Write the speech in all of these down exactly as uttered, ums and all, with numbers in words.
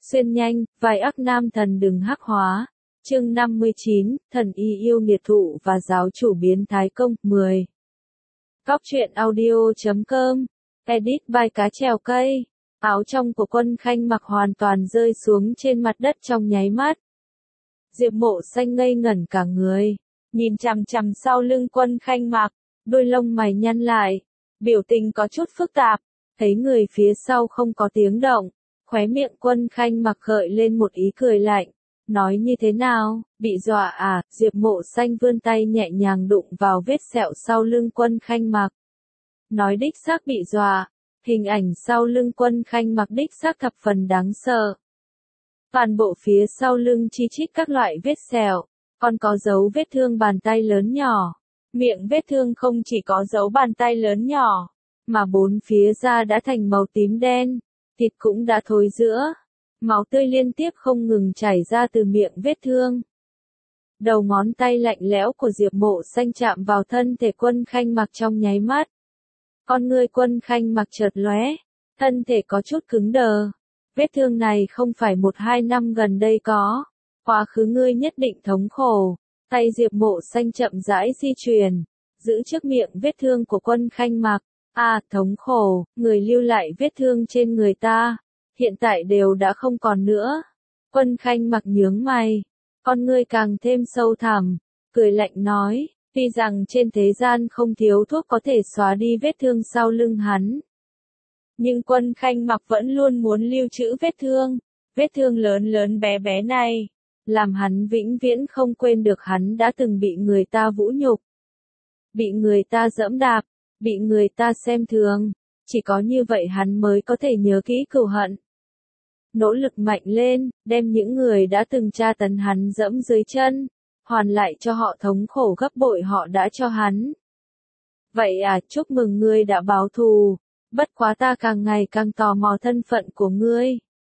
Xuyên nhanh, vai ác nam thần đừng hắc hóa. Chương năm mươi chín, thần y yêu nghiệt thụ và giáo chủ biến thái công, mười. Cóc truyện audio chấm com, edit by cá trèo cây. Áo trong của Quân Khanh Mặc hoàn toàn rơi xuống trên mặt đất trong nháy mắt. Diệp Mộ Xanh ngây ngẩn cả người, nhìn chằm chằm sau lưng Quân Khanh Mặc, đôi lông mày nhăn lại, biểu tình có chút phức tạp, thấy người phía sau không có tiếng động, khóe miệng Quân Khanh Mặc gợi lên một ý cười lạnh, nói như thế nào, bị dọa à? Diệp Mộ Xanh vươn tay nhẹ nhàng đụng vào vết sẹo sau lưng Quân Khanh Mặc, nói đích xác bị dọa. Hình ảnh sau lưng Quân Khanh Mặc đích xác thập phần đáng sợ. Toàn bộ phía sau lưng chi chít các loại vết sẹo, còn có dấu vết thương bàn tay lớn nhỏ. Miệng vết thương không chỉ có dấu bàn tay lớn nhỏ, mà bốn phía da đã thành màu tím đen, thịt cũng đã thối rữa. Máu tươi liên tiếp không ngừng chảy ra từ miệng vết thương. Đầu ngón tay lạnh lẽo của Diệp Mộ Xanh chạm vào thân thể Quân Khanh Mặc trong nháy mắt. Con ngươi Quân Khanh Mặc chợt lóe, thân thể có chút cứng đờ. Vết thương này không phải một hai năm gần đây có. Quá khứ ngươi nhất định thống khổ. Tay Diệp Mộ Xanh chậm rãi di chuyển, giữ trước miệng vết thương của Quân Khanh Mặc. À, thống khổ, người lưu lại vết thương trên người ta, hiện tại đều đã không còn nữa. Quân Khanh Mặc nhướng mày, con ngươi càng thêm sâu thẳm, cười lạnh nói. Tuy rằng trên thế gian không thiếu thuốc có thể xóa đi vết thương sau lưng hắn. Nhưng Quân Khanh Mặc vẫn luôn muốn lưu trữ vết thương. Vết thương lớn lớn bé bé này, làm hắn vĩnh viễn không quên được hắn đã từng bị người ta vũ nhục. Bị người ta giẫm đạp, bị người ta xem thường. Chỉ có như vậy hắn mới có thể nhớ kỹ cừu hận. Nỗ lực mạnh lên, đem những người đã từng tra tấn hắn dẫm dưới chân, hoàn lại cho họ thống khổ gấp bội họ đã cho hắn. Vậy à, chúc mừng ngươi đã báo thù, bất quá ta càng ngày càng tò mò thân phận của ngươi.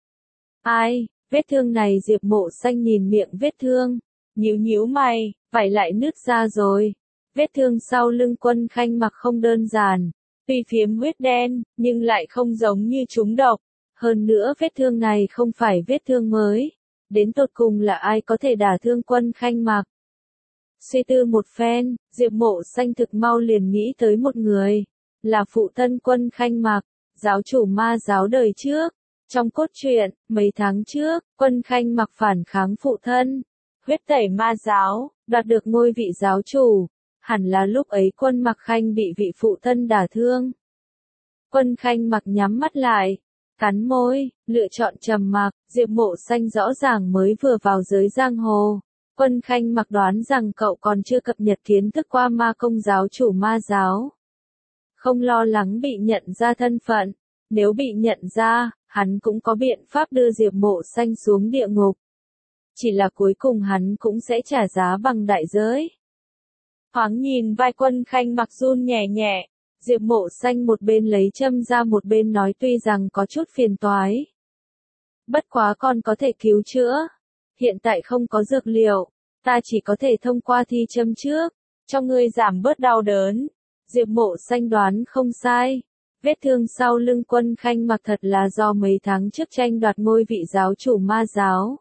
Ai, vết thương này Diệp Mộ Xanh nhìn miệng vết thương, nhíu nhíu mày, vảy lại nứt ra rồi. Vết thương sau lưng Quân Khanh Mặc không đơn giản, tuy phiếm huyết đen, nhưng lại không giống như trúng độc. Hơn nữa vết thương này không phải vết thương mới. Đến tột cùng là ai có thể đả thương Quân Khanh Mặc? Suy tư một phen, Diệp Mộ Xanh thực mau liền nghĩ tới một người, là phụ thân Quân Khanh Mặc, giáo chủ ma giáo đời trước. Trong cốt truyện, mấy tháng trước, Quân Khanh Mặc phản kháng phụ thân, huyết tẩy ma giáo, đoạt được ngôi vị giáo chủ. Hẳn là lúc ấy Quân Mặc Khanh bị vị phụ thân đả thương. Quân Khanh Mặc nhắm mắt lại, cắn môi, lựa chọn trầm mặc. Diệp Mộ Xanh rõ ràng mới vừa vào giới giang hồ. Quân Khanh Mặc đoán rằng cậu còn chưa cập nhật kiến thức qua ma công giáo chủ ma giáo. Không lo lắng bị nhận ra thân phận. Nếu bị nhận ra, hắn cũng có biện pháp đưa Diệp Mộ Xanh xuống địa ngục. Chỉ là cuối cùng hắn cũng sẽ trả giá bằng đại giới. Thoáng nhìn vai Quân Khanh Mặc run nhẹ nhẹ. Diệp Mộ Xanh một bên lấy châm ra một bên nói tuy rằng có chút phiền toái. Bất quá còn có thể cứu chữa. Hiện tại không có dược liệu, ta chỉ có thể thông qua thi châm trước, cho ngươi giảm bớt đau đớn. Diệp Mộ Xanh đoán không sai. Vết thương sau lưng Quân Khanh Mặc thật là do mấy tháng trước tranh đoạt ngôi vị giáo chủ ma giáo.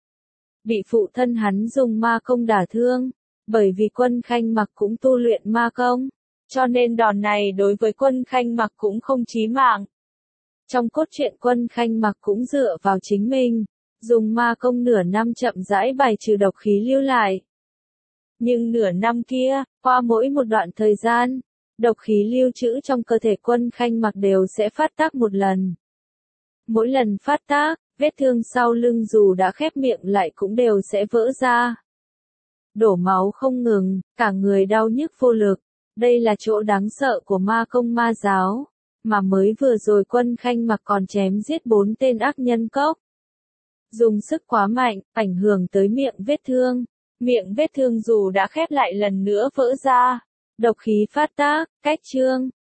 Bị phụ thân hắn dùng ma công đả thương, bởi vì Quân Khanh Mặc cũng tu luyện ma công. Cho nên đòn này đối với Quân Khanh Mặc cũng không chí mạng. Trong cốt truyện Quân Khanh Mặc cũng dựa vào chính mình, dùng ma công nửa năm chậm rãi bài trừ độc khí lưu lại. Nhưng nửa năm kia, qua mỗi một đoạn thời gian, độc khí lưu trữ trong cơ thể Quân Khanh Mặc đều sẽ phát tác một lần. Mỗi lần phát tác, vết thương sau lưng dù đã khép miệng lại cũng đều sẽ vỡ ra. Đổ máu không ngừng, cả người đau nhức vô lực. Đây là chỗ đáng sợ của ma công ma giáo, mà mới vừa rồi Quân Khanh Mặc còn chém giết bốn tên ác nhân cốc. Dùng sức quá mạnh, ảnh hưởng tới miệng vết thương. Miệng vết thương dù đã khép lại lần nữa vỡ ra. Độc khí phát tác, cách chương,